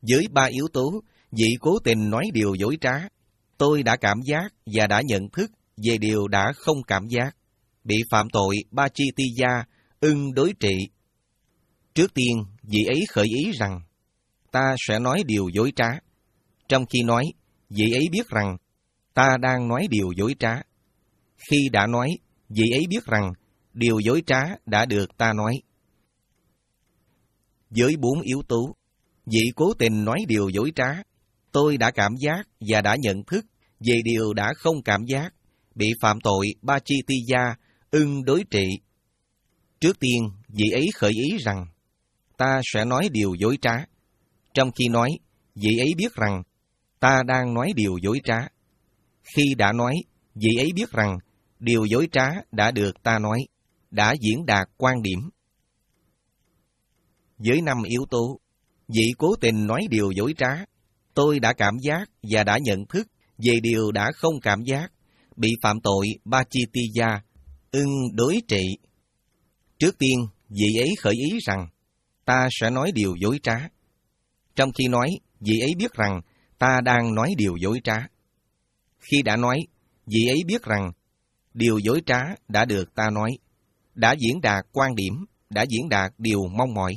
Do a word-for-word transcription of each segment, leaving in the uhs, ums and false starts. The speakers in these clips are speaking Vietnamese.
Với ba yếu tố, vị cố tình nói điều dối trá. Tôi đã cảm giác và đã nhận thức về điều đã không cảm giác. Bị phạm tội Pachittiya ưng đối trị. Trước tiên, vị ấy khởi ý rằng, ta sẽ nói điều dối trá. Trong khi nói, vị ấy biết rằng, ta đang nói điều dối trá. Khi đã nói, vị ấy biết rằng, điều dối trá đã được ta nói. Với bốn yếu tố, vị cố tình nói điều dối trá. Tôi đã cảm giác và đã nhận thức về điều đã không cảm giác. Bị phạm tội Pachittiya ưng đối trị. Trước tiên, vị ấy khởi ý rằng, ta sẽ nói điều dối trá. Trong khi nói, vị ấy biết rằng, ta đang nói điều dối trá. Khi đã nói, vị ấy biết rằng, điều dối trá đã được ta nói, đã diễn đạt quan điểm. Với năm yếu tố, vị cố tình nói điều dối trá. Tôi đã cảm giác và đã nhận thức về điều đã không cảm giác. Bị phạm tội Pachittiya ưng đối trị. Trước tiên, vị ấy khởi ý rằng, ta sẽ nói điều dối trá. Trong khi nói, vị ấy biết rằng, ta đang nói điều dối trá. Khi đã nói, vị ấy biết rằng, điều dối trá đã được ta nói, đã diễn đạt quan điểm, đã diễn đạt điều mong mỏi.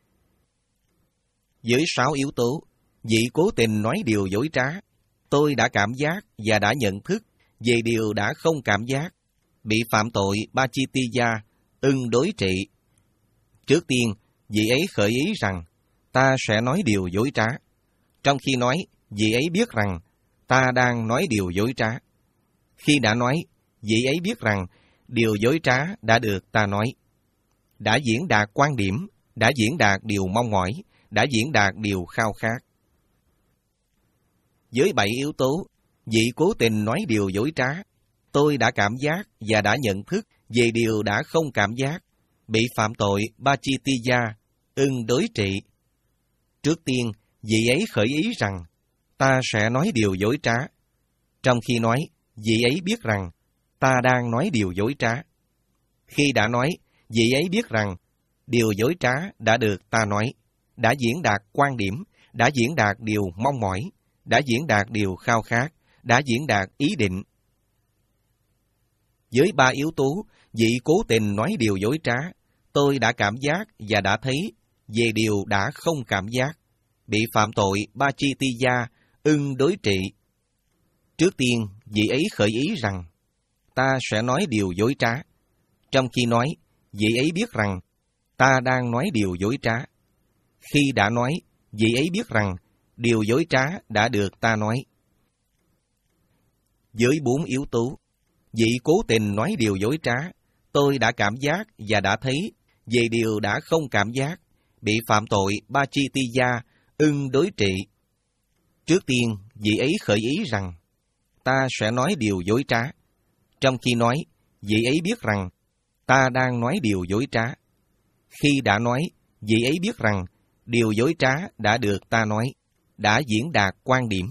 Với sáu yếu tố, vị cố tình nói điều dối trá. Tôi đã cảm giác và đã nhận thức về điều đã không cảm giác. Bị phạm tội Pachittiya ưng đối trị. Trước tiên, vị ấy khởi ý rằng, ta sẽ nói điều dối trá. Trong khi nói, vị ấy biết rằng, ta đang nói điều dối trá. Khi đã nói, vị ấy biết rằng, điều dối trá đã được ta nói, đã diễn đạt quan điểm, đã diễn đạt điều mong mỏi, đã diễn đạt điều khao khát. Với bảy yếu tố, vị cố tình nói điều dối trá. Tôi đã cảm giác và đã nhận thức về điều đã không cảm giác. Bị phạm tội Pachittiya ưng đối trị. Trước tiên, vị ấy khởi ý rằng, ta sẽ nói điều dối trá. Trong khi nói, vị ấy biết rằng, ta đang nói điều dối trá. Khi đã nói, vị ấy biết rằng, điều dối trá đã được ta nói, đã diễn đạt quan điểm, đã diễn đạt điều mong mỏi, đã diễn đạt điều khao khát, đã diễn đạt ý định. Với ba yếu tố, vị cố tình nói điều dối trá. Tôi đã cảm giác và đã thấy về điều đã không cảm giác. Bị phạm tội Pachittiya ưng đối trị. Trước tiên, vị ấy khởi ý rằng, ta sẽ nói điều dối trá. Trong khi nói, vị ấy biết rằng, ta đang nói điều dối trá. Khi đã nói, vị ấy biết rằng, điều dối trá đã được ta nói. Với bốn yếu tố, vị cố tình nói điều dối trá. Tôi đã cảm giác và đã thấy về điều đã không cảm giác. Bị phạm tội Pachittiya ưng đối trị. Trước tiên, vị ấy khởi ý rằng, ta sẽ nói điều dối trá. Trong khi nói, vị ấy biết rằng, ta đang nói điều dối trá. Khi đã nói, vị ấy biết rằng, điều dối trá đã được ta nói, đã diễn đạt quan điểm.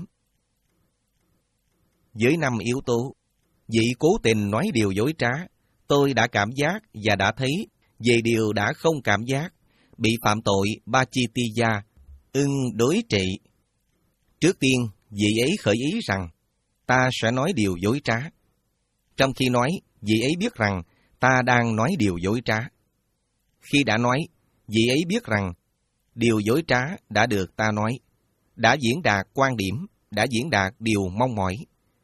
Với năm yếu tố, vị cố tình nói điều dối trá. Tôi đã cảm giác và đã thấy về điều đã không cảm giác. Bị phạm tội Pachittiya ưng đối trị. Trước tiên, vị ấy khởi ý rằng, ta sẽ nói điều dối trá. Trong khi nói, vị ấy biết rằng, ta đang nói điều dối trá. Khi đã nói, vị ấy biết rằng, điều dối trá đã được ta nói, đã diễn đạt quan điểm, đã diễn đạt điều mong mỏi.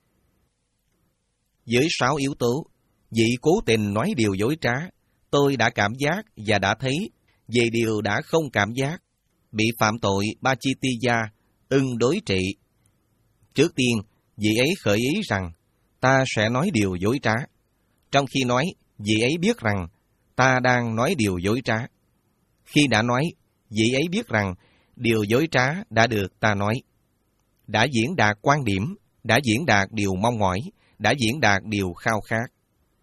Với sáu yếu tố, vị cố tình nói điều dối trá. Tôi đã cảm giác và đã thấy về điều đã không cảm giác. Bị phạm tội Pachittiya ưng đối trị. Trước tiên, vị ấy khởi ý rằng, ta sẽ nói điều dối trá. Trong khi nói, vị ấy biết rằng, ta đang nói điều dối trá. Khi đã nói, vị ấy biết rằng, điều dối trá đã được ta nói, đã diễn đạt quan điểm, đã diễn đạt điều mong mỏi, đã diễn đạt điều khao khát.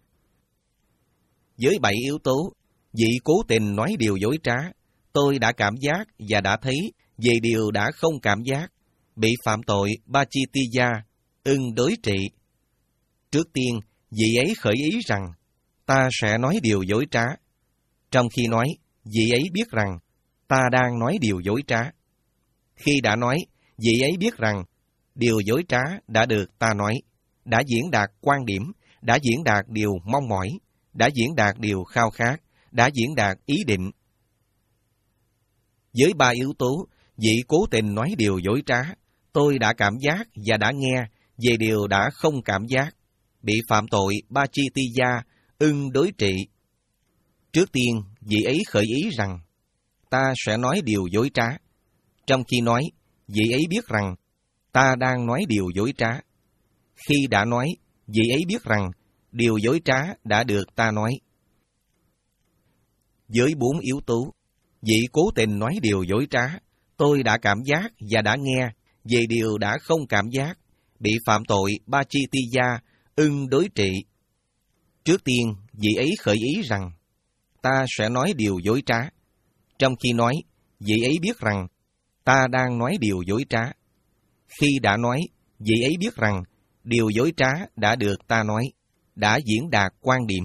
Với bảy yếu tố, vị cố tình nói điều dối trá. Tôi đã cảm giác và đã thấy về điều đã không cảm giác. Bị phạm tội Pachittiya ưng đối trị. Trước tiên, vị ấy khởi ý rằng, ta sẽ nói điều dối trá. Trong khi nói, vị ấy biết rằng, ta đang nói điều dối trá. Khi đã nói, vị ấy biết rằng điều dối trá đã được ta nói, đã diễn đạt quan điểm, đã diễn đạt điều mong mỏi, đã diễn đạt điều khao khát, đã diễn đạt ý định. Với ba yếu tố, vị cố tình nói điều dối trá, tôi đã cảm giác và đã nghe về điều đã không cảm giác, bị phạm tội Pachittiya, ưng đối trị. Trước tiên, vị ấy khởi ý rằng, ta sẽ nói điều dối trá. Trong khi nói, vị ấy biết rằng, ta đang nói điều dối trá. Khi đã nói, vị ấy biết rằng, điều dối trá đã được ta nói. Với bốn yếu tố, vị cố tình nói điều dối trá, tôi đã cảm giác và đã nghe về điều đã không cảm giác, bị phạm tội Pachittiya, ưng đối trị. Trước tiên, vị ấy khởi ý rằng, ta sẽ nói điều dối trá. Trong khi nói, vị ấy biết rằng, ta đang nói điều dối trá. Khi đã nói, vị ấy biết rằng, điều dối trá đã được ta nói, đã diễn đạt quan điểm.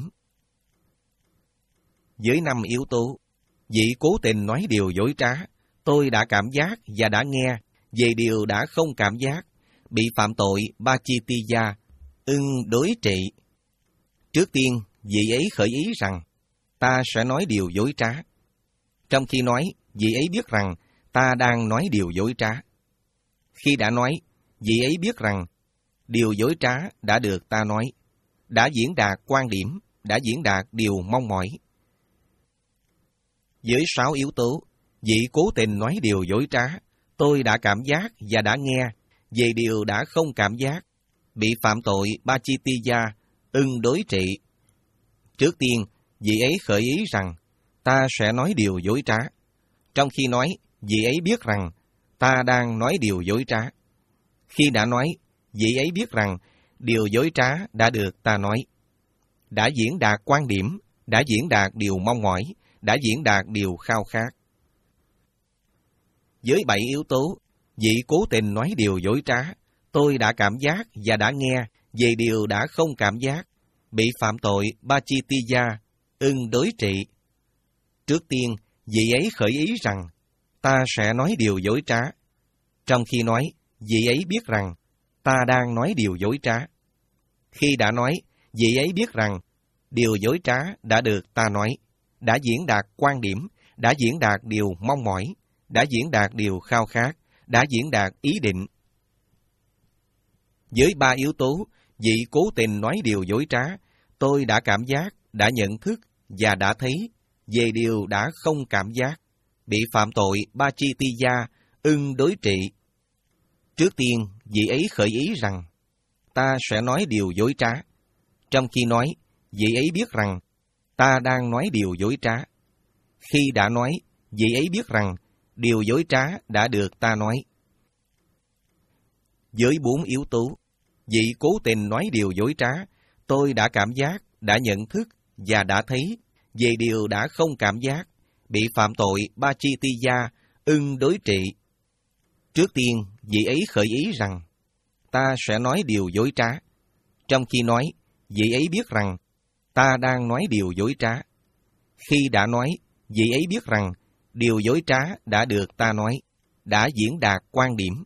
Với năm yếu tố, vị cố tình nói điều dối trá, tôi đã cảm giác và đã nghe về điều đã không cảm giác, bị phạm tội Pachittiya, ưng đối trị. Trước tiên, vị ấy khởi ý rằng, ta sẽ nói điều dối trá. Trong khi nói, vị ấy biết rằng, ta đang nói điều dối trá. Khi đã nói, vị ấy biết rằng, điều dối trá đã được ta nói, đã diễn đạt quan điểm, đã diễn đạt điều mong mỏi. Với sáu yếu tố, vị cố tình nói điều dối trá, tôi đã cảm giác và đã nghe về điều đã không cảm giác, bị phạm tội Pachittiya, ưng đối trị. Trước tiên, vị ấy khởi ý rằng, ta sẽ nói điều dối trá. Trong khi nói, vị ấy biết rằng, ta đang nói điều dối trá. Khi đã nói, vị ấy biết rằng, điều dối trá đã được ta nói, đã diễn đạt quan điểm, đã diễn đạt điều mong mỏi, đã diễn đạt điều khao khát. Với bảy yếu tố, vị cố tình nói điều dối trá, tôi đã cảm giác và đã nghe về điều đã không cảm giác, bị phạm tội Pachittiya, ưng đối trị. Trước tiên, vị ấy khởi ý rằng, ta sẽ nói điều dối trá. Trong khi nói, vị ấy biết rằng, ta đang nói điều dối trá. Khi đã nói, vị ấy biết rằng, điều dối trá đã được ta nói, đã diễn đạt quan điểm, đã diễn đạt điều mong mỏi, đã diễn đạt điều khao khát, đã diễn đạt ý định. Với ba yếu tố, vị cố tình nói điều dối trá, tôi đã cảm giác, đã nhận thức và đã thấy về điều đã không cảm giác, bị phạm tội Pachittiya, ưng đối trị. Trước tiên, vị ấy khởi ý rằng, ta sẽ nói điều dối trá. Trong khi nói, vị ấy biết rằng, ta đang nói điều dối trá. Khi đã nói, vị ấy biết rằng, điều dối trá đã được ta nói. Với bốn yếu tố, vị cố tình nói điều dối trá, tôi đã cảm giác, đã nhận thức và đã thấy về điều đã không cảm giác, bị phạm tội Pachittiya, ưng đối trị. Trước tiên, vị ấy khởi ý rằng, ta sẽ nói điều dối trá. Trong khi nói, vị ấy biết rằng, ta đang nói điều dối trá. Khi đã nói, vị ấy biết rằng, điều dối trá đã được ta nói, đã diễn đạt quan điểm.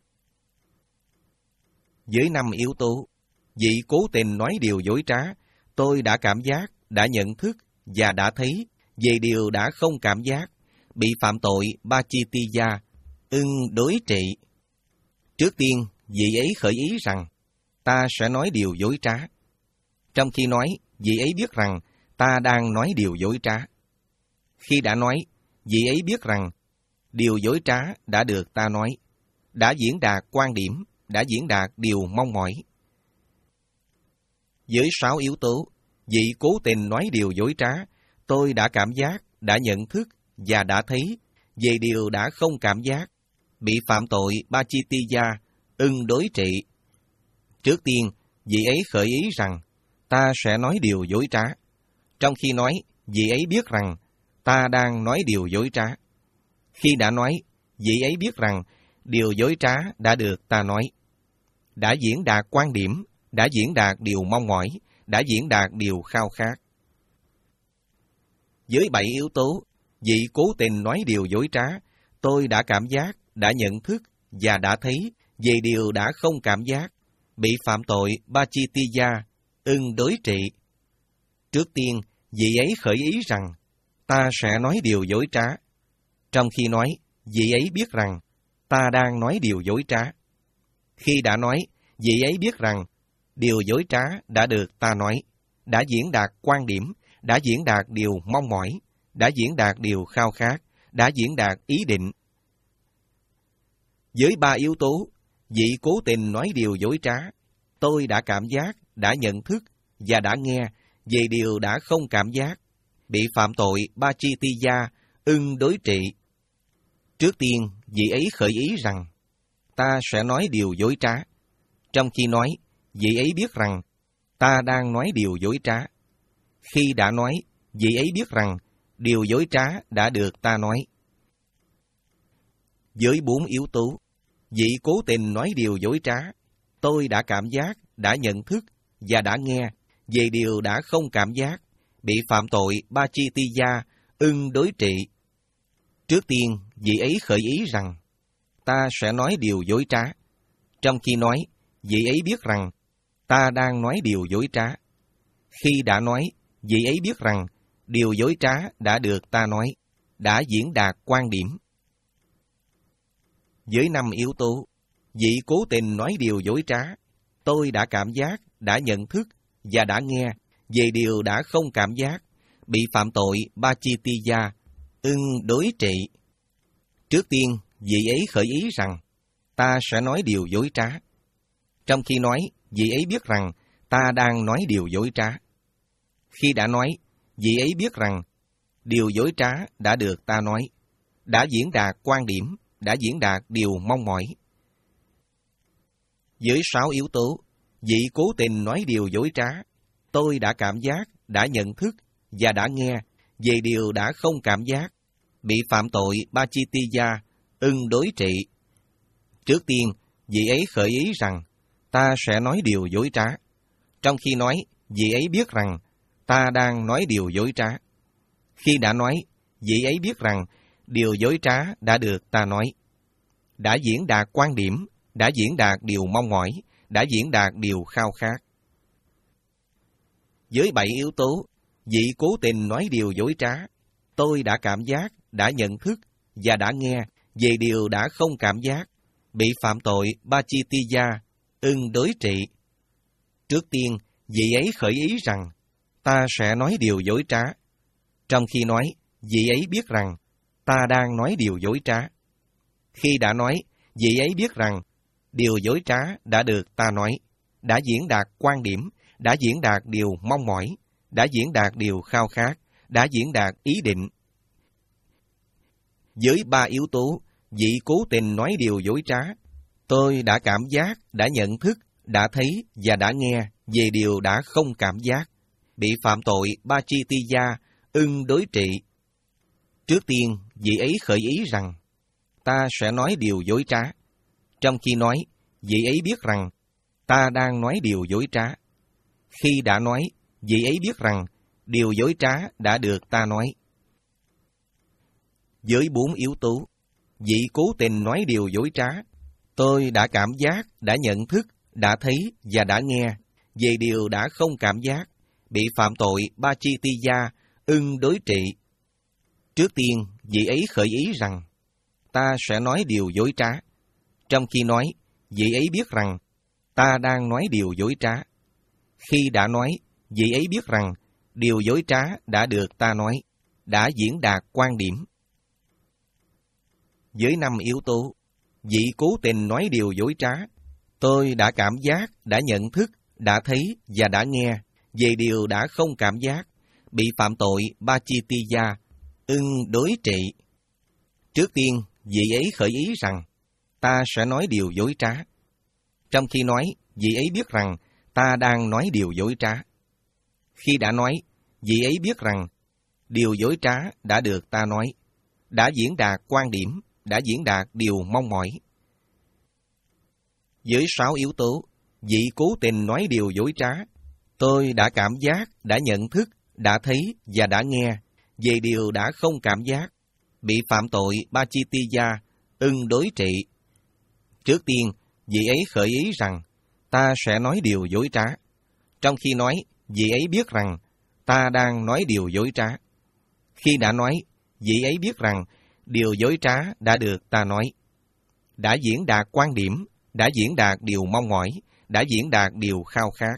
Với năm yếu tố, vị cố tình nói điều dối trá, tôi đã cảm giác, đã nhận thức và đã thấy về điều đã không cảm giác, bị phạm tội Pachittiya, ưng đối trị. Trước tiên, vị ấy khởi ý rằng, ta sẽ nói điều dối trá. Trong khi nói, vị ấy biết rằng, ta đang nói điều dối trá. Khi đã nói, vị ấy biết rằng, điều dối trá đã được ta nói, đã diễn đạt quan điểm, đã diễn đạt điều mong mỏi. Với sáu yếu tố, vị cố tình nói điều dối trá, tôi đã cảm giác, đã nhận thức và đã thấy về điều đã không cảm giác, bị phạm tội Pachittiya, ưng đối trị. Trước tiên, vị ấy khởi ý rằng, ta sẽ nói điều dối trá. Trong khi nói, vị ấy biết rằng, ta đang nói điều dối trá. Khi đã nói, vị ấy biết rằng, điều dối trá đã được ta nói, đã diễn đạt quan điểm, đã diễn đạt điều mong mỏi, đã diễn đạt điều khao khát. Với bảy yếu tố, vị cố tình nói điều dối trá, tôi đã cảm giác, đã nhận thức và đã thấy về điều đã không cảm giác, bị phạm tội Pachittiya, ưng đối trị. Trước tiên, vị ấy khởi ý rằng, ta sẽ nói điều dối trá. Trong khi nói, vị ấy biết rằng, ta đang nói điều dối trá. Khi đã nói, vị ấy biết rằng, điều dối trá đã được ta nói, đã diễn đạt quan điểm, đã diễn đạt điều mong mỏi, đã diễn đạt điều khao khát, đã diễn đạt ý định. Với ba yếu tố, vị cố tình nói điều dối trá, tôi đã cảm giác, đã nhận thức và đã nghe về điều đã không cảm giác, bị phạm tội Pachittiya, ưng đối trị. Trước tiên, vị ấy khởi ý rằng, ta sẽ nói điều dối trá. Trong khi nói, vị ấy biết rằng, ta đang nói điều dối trá. Khi đã nói, vị ấy biết rằng, điều dối trá đã được ta nói. Với bốn yếu tố, vị cố tình nói điều dối trá, tôi đã cảm giác, đã nhận thức và đã nghe về điều đã không cảm giác, bị phạm tội Pachittiya, ưng đối trị. Trước tiên, vị ấy khởi ý rằng, ta sẽ nói điều dối trá. Trong khi nói, vị ấy biết rằng, ta đang nói điều dối trá. Khi đã nói, vị ấy biết rằng, điều dối trá đã được ta nói, đã diễn đạt quan điểm. Với năm yếu tố, vị cố tình nói điều dối trá, tôi đã cảm giác, đã nhận thức và đã nghe về điều đã không cảm giác, bị phạm tội Pachittiya, ưng đối trị. Trước tiên, vị ấy khởi ý rằng, ta sẽ nói điều dối trá. Trong khi nói, vị ấy biết rằng, ta đang nói điều dối trá. Khi đã nói, vị ấy biết rằng, điều dối trá đã được ta nói, đã diễn đạt quan điểm, đã diễn đạt điều mong mỏi. Với sáu yếu tố, vị cố tình nói điều dối trá, tôi đã cảm giác, đã nhận thức và đã nghe về điều đã không cảm giác, bị phạm tội Pachittiya, ưng đối trị. Trước tiên, vị ấy khởi ý rằng, ta sẽ nói điều dối trá. Trong khi nói, vị ấy biết rằng, ta đang nói điều dối trá. Khi đã nói, vị ấy biết rằng, điều dối trá đã được ta nói, đã diễn đạt quan điểm, đã diễn đạt điều mong mỏi, đã diễn đạt điều khao khát. Với bảy yếu tố, vị cố tình nói điều dối trá, tôi đã cảm giác, đã nhận thức và đã nghe về điều đã không cảm giác, bị phạm tội Pachittiya, ưng đối trị. Trước tiên, vị ấy khởi ý rằng, ta sẽ nói điều dối trá. Trong khi nói, vị ấy biết rằng, ta đang nói điều dối trá. Khi đã nói, vị ấy biết rằng, điều dối trá đã được ta nói, đã diễn đạt quan điểm, đã diễn đạt điều mong mỏi, đã diễn đạt điều khao khát, đã diễn đạt ý định. Với ba yếu tố, vị cố tình nói điều dối trá, tôi đã cảm giác, đã nhận thức, đã thấy và đã nghe về điều đã không cảm giác, bị phạm tội Pachittiya, ưng đối trị. Trước tiên, vị ấy khởi ý rằng, ta sẽ nói điều dối trá. Trong khi nói, vị ấy biết rằng, ta đang nói điều dối trá. Khi đã nói, vị ấy biết rằng, điều dối trá đã được ta nói. Với bốn yếu tố, vị cố tình nói điều dối trá, tôi đã cảm giác, đã nhận thức, đã thấy và đã nghe về điều đã không cảm giác, bị phạm tội Pachittiya, ưng đối trị. Trước tiên, vị ấy khởi ý rằng, ta sẽ nói điều dối trá. Trong khi nói, vị ấy biết rằng, ta đang nói điều dối trá. Khi đã nói, vị ấy biết rằng, điều dối trá đã được ta nói, đã diễn đạt quan điểm. Với năm yếu tố, vị cố tình nói điều dối trá, tôi đã cảm giác, đã nhận thức, đã thấy và đã nghe về điều đã không cảm giác, bị phạm tội Pachittiya, ưng đối trị. Trước tiên, vị ấy khởi ý rằng, ta sẽ nói điều dối trá. Trong khi nói, vị ấy biết rằng, ta đang nói điều dối trá. Khi đã nói, vị ấy biết rằng, điều dối trá đã được ta nói, đã diễn đạt quan điểm, đã diễn đạt điều mong mỏi. Với sáu yếu tố, vị cố tình nói điều dối trá, tôi đã cảm giác, đã nhận thức, đã thấy và đã nghe về điều đã không cảm giác, bị phạm tội Pachittiya, ưng đối trị. Trước tiên, vị ấy khởi ý rằng, ta sẽ nói điều dối trá. Trong khi nói, vị ấy biết rằng, ta đang nói điều dối trá. Khi đã nói, vị ấy biết rằng, điều dối trá đã được ta nói. Đã diễn đạt quan điểm, đã diễn đạt điều mong mỏi, đã diễn đạt điều khao khát.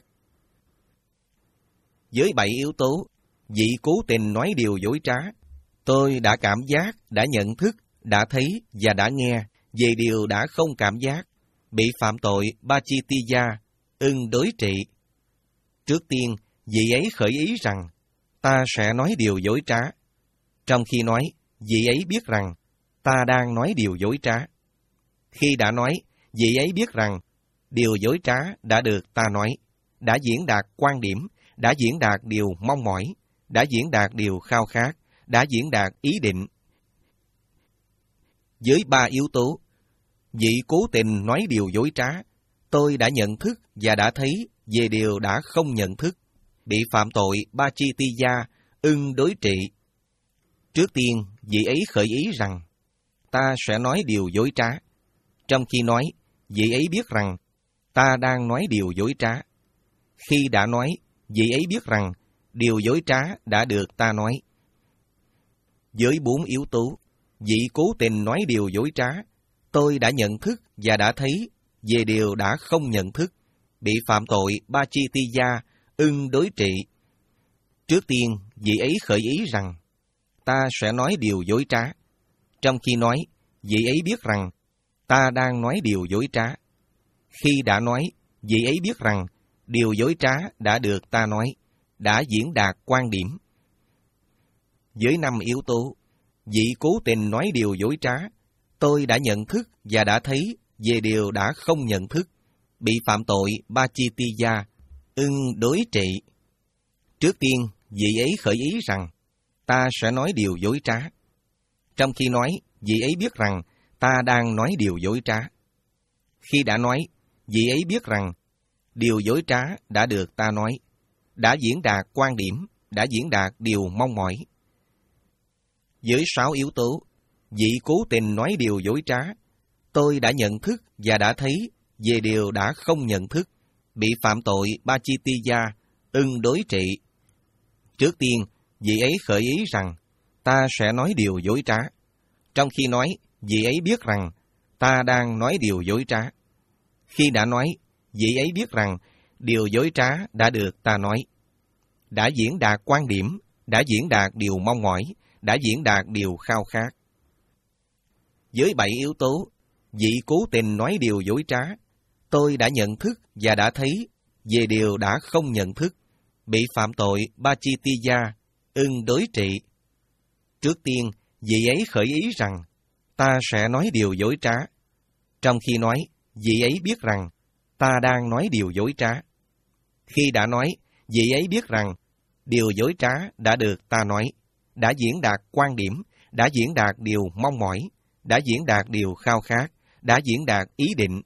Với bảy yếu tố, vị cố tình nói điều dối trá. Tôi đã cảm giác, đã nhận thức, đã thấy và đã nghe về điều đã không cảm giác, bị phạm tội Pachittiya, ưng đối trị. Trước tiên, vị ấy khởi ý rằng, ta sẽ nói điều dối trá. Trong khi nói, vị ấy biết rằng, ta đang nói điều dối trá. Khi đã nói, vị ấy biết rằng, điều dối trá đã được ta nói, đã diễn đạt quan điểm, đã diễn đạt điều mong mỏi, đã diễn đạt điều khao khát, đã diễn đạt ý định. Với ba yếu tố, vị cố tình nói điều dối trá, tôi đã nhận thức và đã thấy về điều đã không nhận thức, bị phạm tội Pachittiya, ưng đối trị. Trước tiên, vị ấy khởi ý rằng, ta sẽ nói điều dối trá. Trong khi nói, vị ấy biết rằng, ta đang nói điều dối trá. Khi đã nói, vị ấy biết rằng, điều dối trá đã được ta nói. Với bốn yếu tố, vị cố tình nói điều dối trá, tôi đã nhận thức và đã thấy về điều đã không nhận thức, bị phạm tội Pachittiya, ưng đối trị. Trước tiên, vị ấy khởi ý rằng, ta sẽ nói điều dối trá. Trong khi nói, vị ấy biết rằng, ta đang nói điều dối trá. Khi đã nói, vị ấy biết rằng, điều dối trá đã được ta nói, đã diễn đạt quan điểm. Với năm yếu tố, vị cố tình nói điều dối trá, tôi đã nhận thức và đã thấy về điều đã không nhận thức, bị phạm tội Pachittiya, ưng đối trị. Trước tiên, vị ấy khởi ý rằng, ta sẽ nói điều dối trá. Trong khi nói, vị ấy biết rằng, ta đang nói điều dối trá. Khi đã nói, vị ấy biết rằng, điều dối trá đã được ta nói, đã diễn đạt quan điểm, đã diễn đạt điều mong mỏi. Với sáu yếu tố, vị cố tình nói điều dối trá, tôi đã nhận thức và đã thấy về điều đã không nhận thức, bị phạm tội Pachittiya, ưng đối trị. Trước tiên, vị ấy khởi ý rằng, ta sẽ nói điều dối trá. Trong khi nói, vị ấy biết rằng, ta đang nói điều dối trá. Khi đã nói, vị ấy biết rằng, điều dối trá đã được ta nói, đã diễn đạt quan điểm, đã diễn đạt điều mong mỏi, đã diễn đạt điều khao khát. Với bảy yếu tố, vị cố tình nói điều dối trá, tôi đã nhận thức và đã thấy về điều đã không nhận thức, bị phạm tội Pachittiya, ưng đối trị. Trước tiên, vị ấy khởi ý rằng, ta sẽ nói điều dối trá. Trong khi nói, vị ấy biết rằng, ta đang nói điều dối trá. Khi đã nói, vị ấy biết rằng, điều dối trá đã được ta nói, đã diễn đạt quan điểm, đã diễn đạt điều mong mỏi, đã diễn đạt điều khao khát, đã diễn đạt ý định.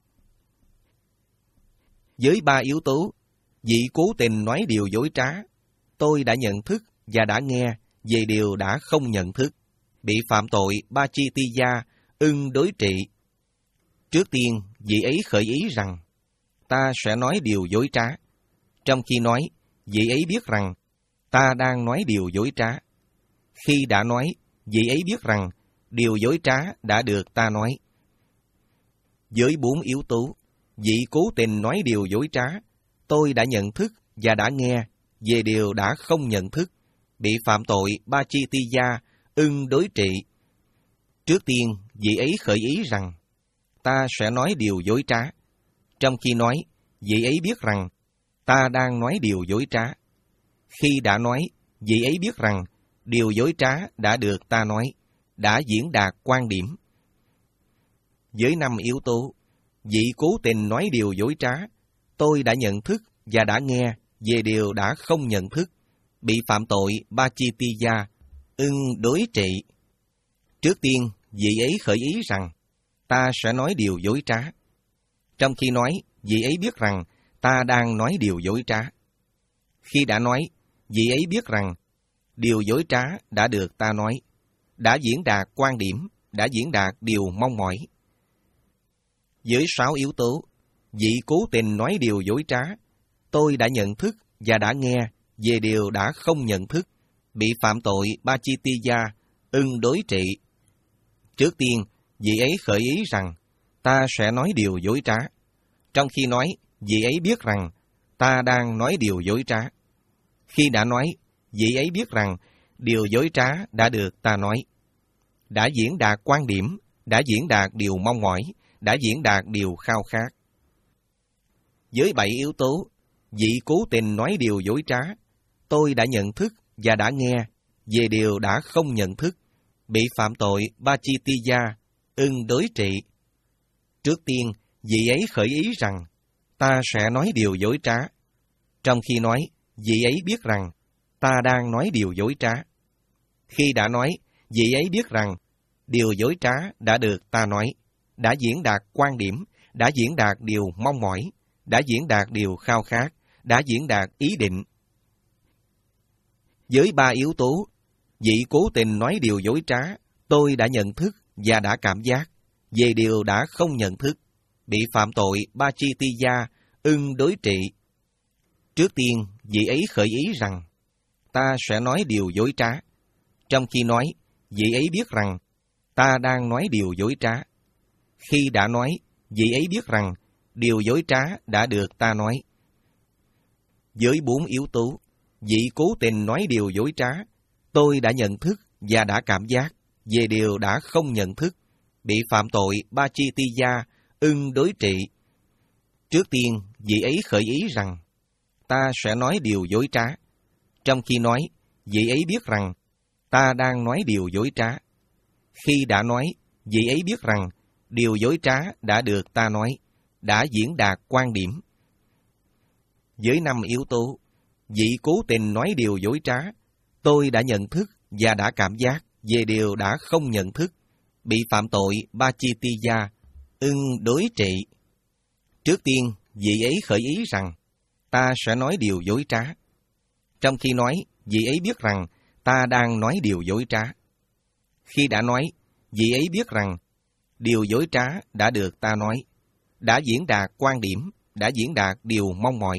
Với ba yếu tố, vị cố tình nói điều dối trá, tôi đã nhận thức và đã nghe về điều đã không nhận thức, bị phạm tội Pachittiya, ưng đối trị. Trước tiên, vị ấy khởi ý rằng, ta sẽ nói điều dối trá. Trong khi nói, vị ấy biết rằng, ta đang nói điều dối trá. Khi đã nói, vị ấy biết rằng, điều dối trá đã được ta nói. Với bốn yếu tố, vị cố tình nói điều dối trá, tôi đã nhận thức và đã nghe về điều đã không nhận thức, bị phạm tội Pachittiya, ưng đối trị. Trước tiên, vị ấy khởi ý rằng, ta sẽ nói điều dối trá. Trong khi nói, vị ấy biết rằng, ta đang nói điều dối trá. Khi đã nói, vị ấy biết rằng, điều dối trá đã được ta nói, đã diễn đạt quan điểm. Với năm yếu tố, vị cố tình nói điều dối trá, tôi đã nhận thức và đã nghe về điều đã không nhận thức, bị phạm tội Pachittiya, ưng đối trị. Trước tiên, vị ấy khởi ý rằng, ta sẽ nói điều dối trá. Trong khi nói, vị ấy biết rằng, ta đang nói điều dối trá. Khi đã nói, vị ấy biết rằng, điều dối trá đã được ta nói, đã diễn đạt quan điểm, đã diễn đạt điều mong mỏi. Với sáu yếu tố, vị cố tình nói điều dối trá, tôi đã nhận thức và đã nghe về điều đã không nhận thức, bị phạm tội Pachittiya, ưng đối trị. Trước tiên, vị ấy khởi ý rằng, ta sẽ nói điều dối trá. Trong khi nói, vị ấy biết rằng, ta đang nói điều dối trá. Khi đã nói, vị ấy biết rằng, điều dối trá đã được ta nói. Đã diễn đạt quan điểm, đã diễn đạt điều mong mỏi, đã diễn đạt điều khao khát. Với bảy yếu tố, vị cố tình nói điều dối trá, tôi đã nhận thức và đã nghe về điều đã không nhận thức, bị phạm tội Pachittiya, ưng đối trị. Trước tiên, vị ấy khởi ý rằng, ta sẽ nói điều dối trá. Trong khi nói, vị ấy biết rằng, ta đang nói điều dối trá. Khi đã nói, vị ấy biết rằng, điều dối trá đã được ta nói, đã diễn đạt quan điểm, đã diễn đạt điều mong mỏi, đã diễn đạt điều khao khát, đã diễn đạt ý định. Với ba yếu tố, vị cố tình nói điều dối trá, tôi đã nhận thức và đã cảm giác về điều đã không nhận thức, bị phạm tội Pachittiya, ưng đối trị. Trước tiên, vị ấy khởi ý rằng, ta sẽ nói điều dối trá. Trong khi nói, vị ấy biết rằng, ta đang nói điều dối trá. Khi đã nói, vị ấy biết rằng, điều dối trá đã được ta nói. Với bốn yếu tố, vị cố tình nói điều dối trá, tôi đã nhận thức và đã cảm giác về điều đã không nhận thức, bị phạm tội Pachittiya, ưng đối trị. Trước tiên, vị ấy khởi ý rằng, ta sẽ nói điều dối trá. Trong khi nói, vị ấy biết rằng, ta đang nói điều dối trá. Khi đã nói, vị ấy biết rằng, điều dối trá đã được ta nói, đã diễn đạt quan điểm. Với năm yếu tố, vị cố tình nói điều dối trá, tôi đã nhận thức và đã cảm giác về điều đã không nhận thức, bị phạm tội Pachittiya, ưng đối trị. Trước tiên, vị ấy khởi ý rằng, ta sẽ nói điều dối trá. Trong khi nói, vị ấy biết rằng, ta đang nói điều dối trá. Khi đã nói, vị ấy biết rằng, điều dối trá đã được ta nói, đã diễn đạt quan điểm, đã diễn đạt điều mong mỏi.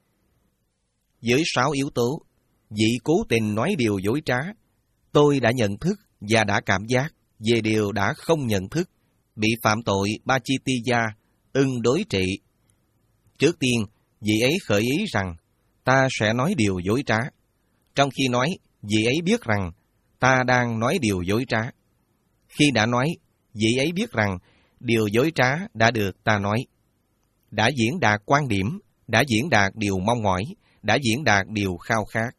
Với sáu yếu tố, vị cố tình nói điều dối trá, tôi đã nhận thức và đã cảm giác về điều đã không nhận thức, bị phạm tội Pachittiya, ưng đối trị. Trước tiên, vị ấy khởi ý rằng, ta sẽ nói điều dối trá. Trong khi nói, vị ấy biết rằng, ta đang nói điều dối trá. Khi đã nói, vị ấy biết rằng, điều dối trá đã được ta nói, đã diễn đạt quan điểm, đã diễn đạt điều mong mỏi, đã diễn đạt điều khao khát.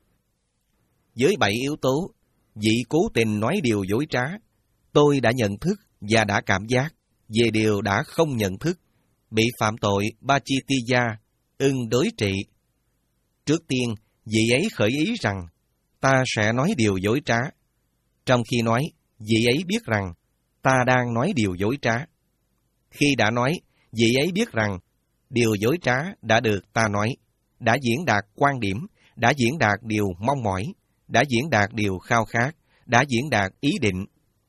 Với bảy yếu tố, vị cố tình nói điều dối trá, tôi đã nhận thức và đã cảm giác về điều đã không nhận thức, bị phạm tội Pachittiya, ưng đối trị. Trước tiên, vị ấy khởi ý rằng, ta sẽ nói điều dối trá. Trong khi nói, vị ấy biết rằng, ta đang nói điều dối trá. Khi đã nói, vị ấy biết rằng, điều dối trá đã được ta nói, đã diễn đạt quan điểm, đã diễn đạt điều mong mỏi, đã diễn đạt điều khao khát, đã diễn đạt ý định.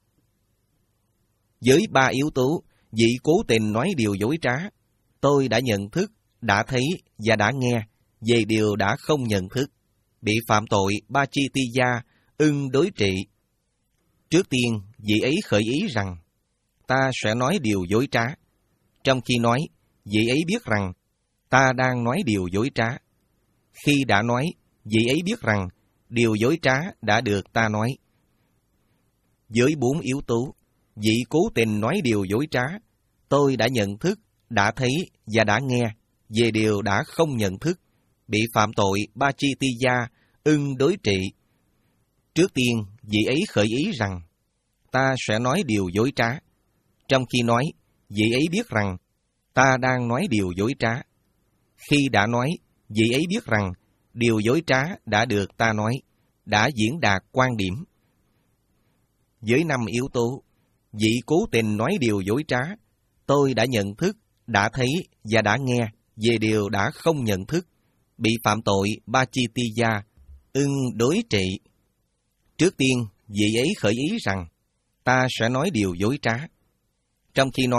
Với ba yếu tố, vị cố tình nói điều dối trá, tôi đã nhận thức, đã thấy và đã nghe về điều đã không nhận thức, bị phạm tội Pachittiya, ưng đối trị. Trước tiên, vị ấy khởi ý rằng, ta sẽ nói điều dối trá. Trong khi nói, vị ấy biết rằng, ta đang nói điều dối trá. Khi đã nói, vị ấy biết rằng, điều dối trá đã được ta nói. Với bốn yếu tố, vị cố tình nói điều dối trá, tôi đã nhận thức, đã thấy và đã nghe về điều đã không nhận thức, bị phạm tội Pachittiya, ưng đối trị. Trước tiên, vị ấy khởi ý rằng, ta sẽ nói điều dối trá. Trong khi nói, vị ấy biết rằng, ta đang nói điều dối trá. Khi đã nói, vị ấy biết rằng, điều dối trá đã được ta nói, đã diễn đạt quan điểm. Với năm yếu tố, vị cố tình nói điều dối trá, tôi đã nhận thức, đã thấy và đã nghe về điều đã không nhận thức, bị phạm tội Pachittiya, ưng đối trị. Trước tiên, vị ấy khởi ý rằng, ta sẽ nói điều dối trá. Trong khi nói,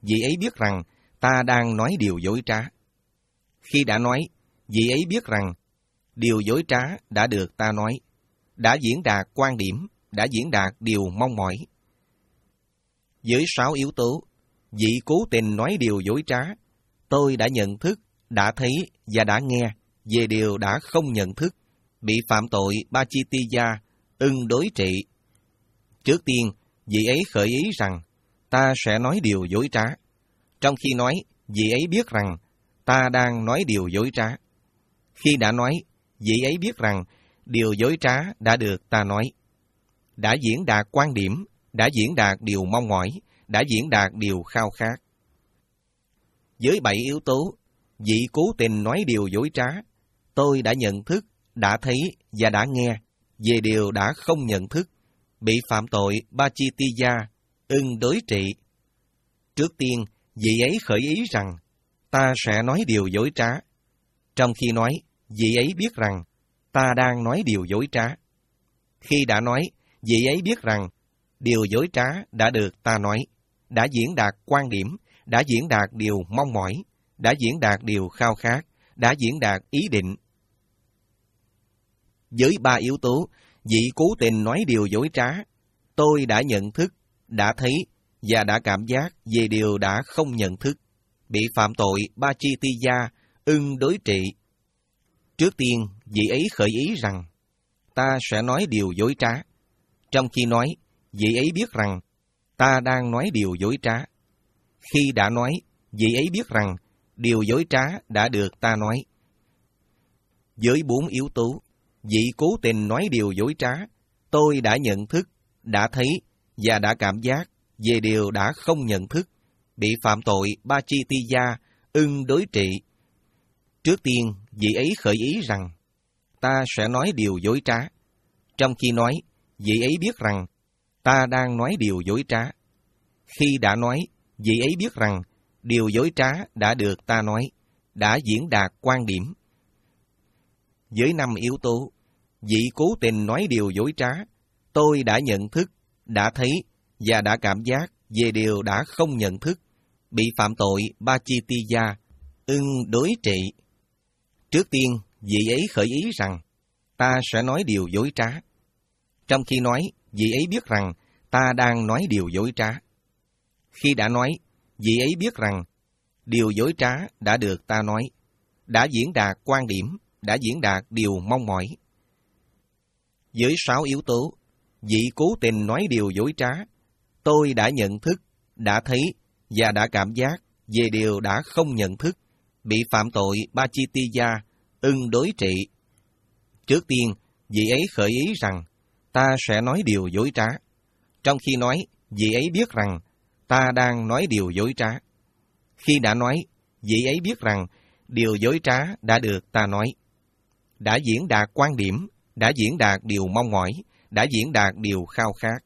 vị ấy biết rằng ta đang nói điều dối trá. Khi đã nói, vị ấy biết rằng điều dối trá đã được ta nói, đã diễn đạt quan điểm, đã diễn đạt điều mong mỏi. Với sáu yếu tố, vị cố tình nói điều dối trá, tôi đã nhận thức, đã thấy và đã nghe về điều đã không nhận thức, bị phạm tội Pachittiya, ưng đối trị. Trước tiên, vị ấy khởi ý rằng ta sẽ nói điều dối trá. Trong khi nói, vị ấy biết rằng ta đang nói điều dối trá. Khi đã nói, vị ấy biết rằng điều dối trá đã được ta nói, đã diễn đạt quan điểm, đã diễn đạt điều mong mỏi, đã diễn đạt điều khao khát. Với bảy yếu tố, vị cố tình nói điều dối trá, tôi đã nhận thức, đã thấy và đã nghe về điều đã không nhận thức, bị phạm tội Pachittiya, ưng đối trị. Trước tiên, vị ấy khởi ý rằng ta sẽ nói điều dối trá. Trong khi nói, vị ấy biết rằng ta đang nói điều dối trá. Khi đã nói, vị ấy biết rằng điều dối trá đã được ta nói, đã diễn đạt quan điểm, đã diễn đạt điều mong mỏi, đã diễn đạt điều khao khát, đã diễn đạt ý định. Với ba yếu tố, vị cố tình nói điều dối trá, tôi đã nhận thức, đã thấy và đã cảm giác về điều đã không nhận thức, bị phạm tội Pachittiya, ưng đối trị. Trước tiên, vị ấy khởi ý rằng ta sẽ nói điều dối trá. Trong khi nói, vị ấy biết rằng ta đang nói điều dối trá. Khi đã nói, vị ấy biết rằng điều dối trá đã được ta nói. Với bốn yếu tố, vị cố tình nói điều dối trá, tôi đã nhận thức, đã thấy và đã cảm giác về điều đã không nhận thức, bị phạm tội Pachittiya, ưng đối trị. Trước tiên, vị ấy khởi ý rằng ta sẽ nói điều dối trá. Trong khi nói, vị ấy biết rằng ta đang nói điều dối trá. Khi đã nói, vị ấy biết rằng điều dối trá đã được ta nói, đã diễn đạt quan điểm. Với năm yếu tố, vị cố tình nói điều dối trá, tôi đã nhận thức, đã thấy và đã cảm giác về điều đã không nhận thức, bị phạm tội Pachittiya, ưng đối trị. Trước tiên, vị ấy khởi ý rằng ta sẽ nói điều dối trá. Trong khi nói, vị ấy biết rằng ta đang nói điều dối trá. Khi đã nói, vị ấy biết rằng điều dối trá đã được ta nói, đã diễn đạt quan điểm, đã diễn đạt điều mong mỏi. Với sáu yếu tố, vị cố tình nói điều dối trá, tôi đã nhận thức, đã thấy và đã cảm giác về điều đã không nhận thức, bị phạm tội Pachittiya, ưng đối trị. Trước tiên, vị ấy khởi ý rằng ta sẽ nói điều dối trá. Trong khi nói, vị ấy biết rằng ta đang nói điều dối trá. Khi đã nói, vị ấy biết rằng điều dối trá đã được ta nói, đã diễn đạt quan điểm, đã diễn đạt điều mong mỏi, đã diễn đạt điều khao khát.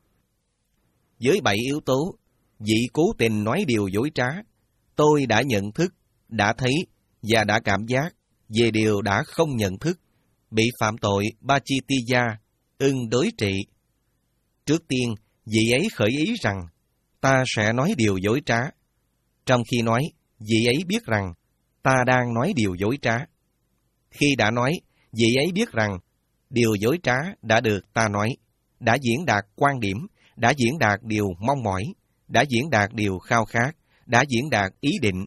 Với bảy yếu tố, vị cố tình nói điều dối trá, tôi đã nhận thức, đã thấy và đã cảm giác về điều đã không nhận thức, bị phạm tội Pachittiya, ưng đối trị. Trước tiên, vị ấy khởi ý rằng ta sẽ nói điều dối trá. Trong khi nói, vị ấy biết rằng ta đang nói điều dối trá. Khi đã nói, vị ấy biết rằng điều dối trá đã được ta nói, đã diễn đạt quan điểm, đã diễn đạt điều mong mỏi, đã diễn đạt điều khao khát, đã diễn đạt ý định.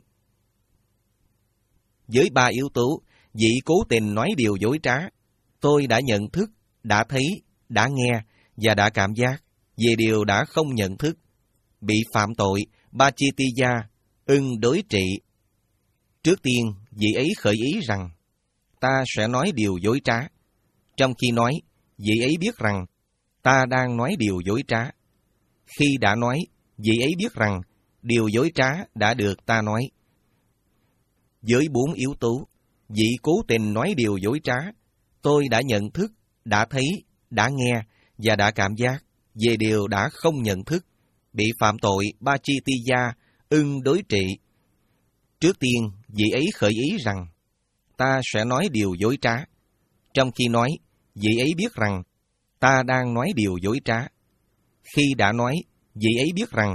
Với ba yếu tố, vị cố tình nói điều dối trá, tôi đã nhận thức, đã thấy, đã nghe và đã cảm giác về điều đã không nhận thức, bị phạm tội Pachittiya, ưng đối trị. Trước tiên, vị ấy khởi ý rằng ta sẽ nói điều dối trá. Trong khi nói, vị ấy biết rằng ta đang nói điều dối trá. Khi đã nói, vị ấy biết rằng điều dối trá đã được ta nói. Với bốn yếu tố, vị cố tình nói điều dối trá, tôi đã nhận thức, đã thấy, đã nghe và đã cảm giác về điều đã không nhận thức, bị phạm tội Pachittiya, ưng đối trị. Trước tiên, vị ấy khởi ý rằng ta sẽ nói điều dối trá. Trong khi nói, vị ấy biết rằng ta đang nói điều dối trá. Khi đã nói, vị ấy biết rằng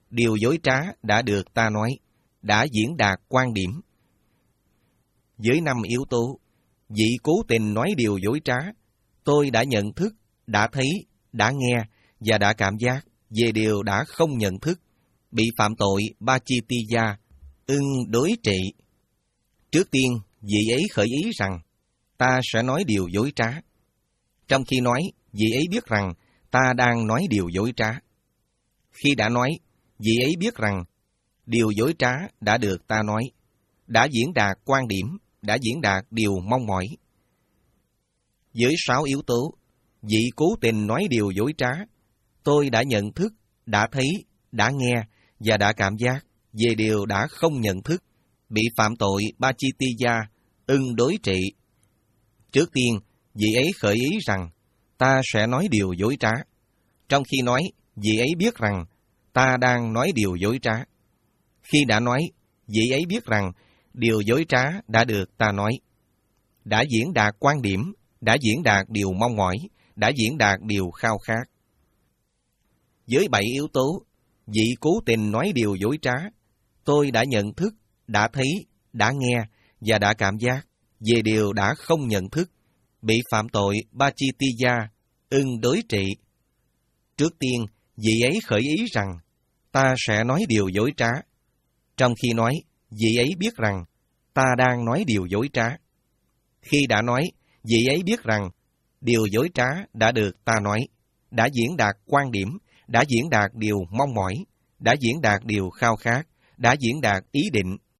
điều dối trá đã được ta nói, đã diễn đạt quan điểm. Với năm yếu tố, vị cố tình nói điều dối trá, tôi đã nhận thức, đã thấy, đã nghe và đã cảm giác về điều đã không nhận thức, bị phạm tội Pachittiya, ưng đối trị. Trước tiên, vị ấy khởi ý rằng, ta sẽ nói điều dối trá. Trong khi nói, vị ấy biết rằng, ta đang nói điều dối trá. Khi đã nói, vị ấy biết rằng, điều dối trá đã được ta nói, đã diễn đạt quan điểm, đã diễn đạt điều mong mỏi. Với sáu yếu tố, vị cố tình nói điều dối trá, tôi đã nhận thức, đã thấy, đã nghe và đã cảm giác về điều đã không nhận thức, bị phạm tội Pachittiya, ưng đối trị. Trước tiên, vị ấy khởi ý rằng, ta sẽ nói điều dối trá. Trong khi nói, vị ấy biết rằng, ta đang nói điều dối trá. Khi đã nói, vị ấy biết rằng, điều dối trá đã được ta nói, đã diễn đạt quan điểm, đã diễn đạt điều mong mỏi, đã diễn đạt điều khao khát. Với bảy yếu tố, vị cố tình nói điều dối trá, tôi đã nhận thức, đã thấy, đã nghe và đã cảm giác về điều đã không nhận thức, bị phạm tội Pachittiya, ưng đối trị. Trước tiên, vị ấy khởi ý rằng, ta sẽ nói điều dối trá. Trong khi nói, vị ấy biết rằng, ta đang nói điều dối trá. Khi đã nói, vị ấy biết rằng, điều dối trá đã được ta nói, đã diễn đạt quan điểm, đã diễn đạt điều mong mỏi, đã diễn đạt điều khao khát, đã diễn đạt ý định,